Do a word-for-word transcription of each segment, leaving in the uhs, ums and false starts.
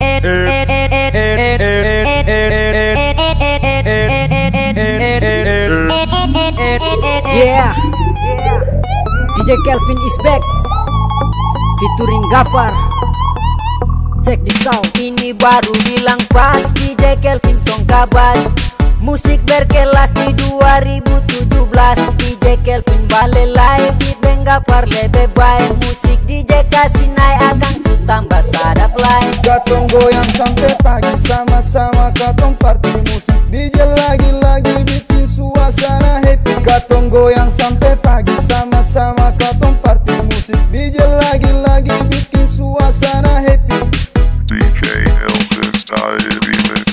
Yeah, D J Kelvin is back, featuring Gafar. Check this out. Ini baru bilang pas, D J Kelvin tong kabas. Musik berkelas di dua ribu tujuh belas. D J Kelvin balik live, hit dan Gafar lebih baik. Musik D J kasih naik akan ku tambah sadap lain. Katong goyang sampai pagi, sama-sama katong party. Musik D J lagi-lagi bikin suasana happy. Katong goyang sampai pagi, sama-sama katong party. Musik D J lagi-lagi bikin suasana happy. D J Elvis Style Remix.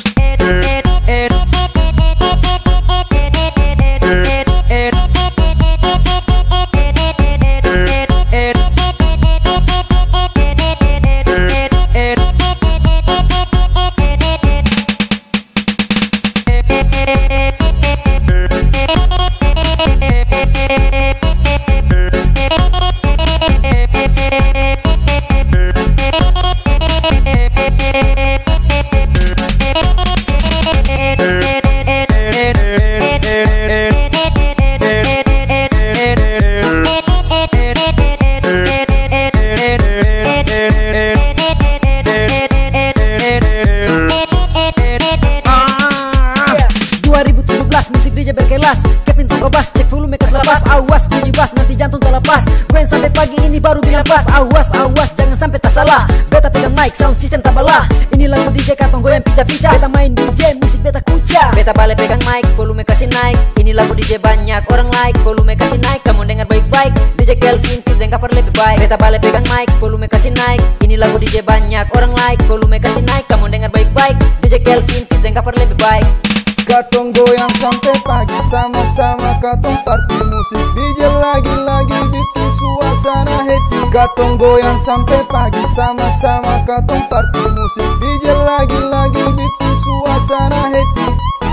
Musik D J berkelas, Kevin tong kabas, cek volume kas lepas. Awas bunyi bass, nanti jantung terlepas. Gue sampai pagi ini baru bilang pas. Awas, awas, jangan sampai tak salah. Beta pegang mic, sound system tak balah. Ini lagu D J katong goyang pica-pica. Beta main D J, musik beta kuca. Beta balik pegang mic, volume kasih naik. Ini lagu D J banyak orang like, volume kasih naik. Kamu dengar baik-baik, D J Kelvin fit dan Gafar lebih baik. Beta balik pegang mic, volume kasih naik. Ini lagu D J banyak orang like, volume kasih naik. Kamu dengar baik-baik, D J Kelvin fit dan Gafar lebih baik. Katong goyang sampai pagi, sama-sama katong party. Musik D J lagi-lagi bikin suasana happy. Katong goyang sampai pagi, sama-sama katong party. Musik D J lagi-lagi bikin suasana happy.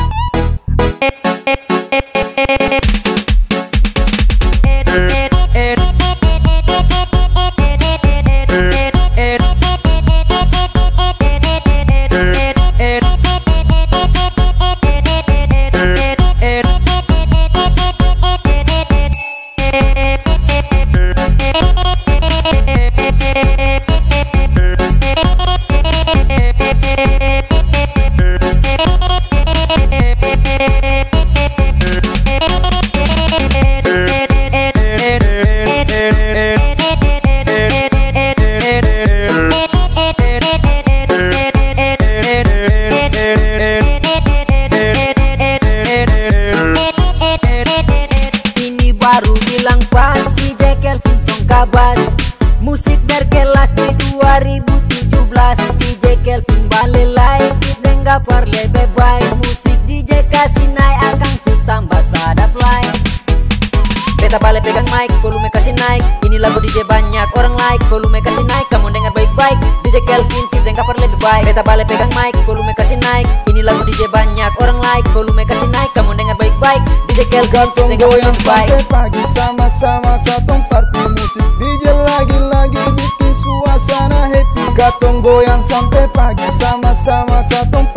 Baru bilang pas, D J Kelvin tong kabas. Musik berkelas di dua ribu tujuh belas. D J Kelvin balik live, hit dan Gafar lebih baik. Musik D J kasih naik akan ku tambah sadap lain. Beta balik pegang mic, volume kasih naik. Ini lagu D J banyak orang like, volume kasih naik. Kamu dengar baik-baik, D J Kelvin fit dan Gafar lebih baik. Beta balik pegang mic, volume kasih naik. Ini lagu D J banyak orang like, volume kasih naik. Kamu dengar baik-baik, D J Kelvin Katong fit dan Gafar goyang lebih baik. sampai pagi, sama-sama katong party. Musik D J lagi-lagi bikin suasana happy. Katong goyang sampai pagi, sama-sama katong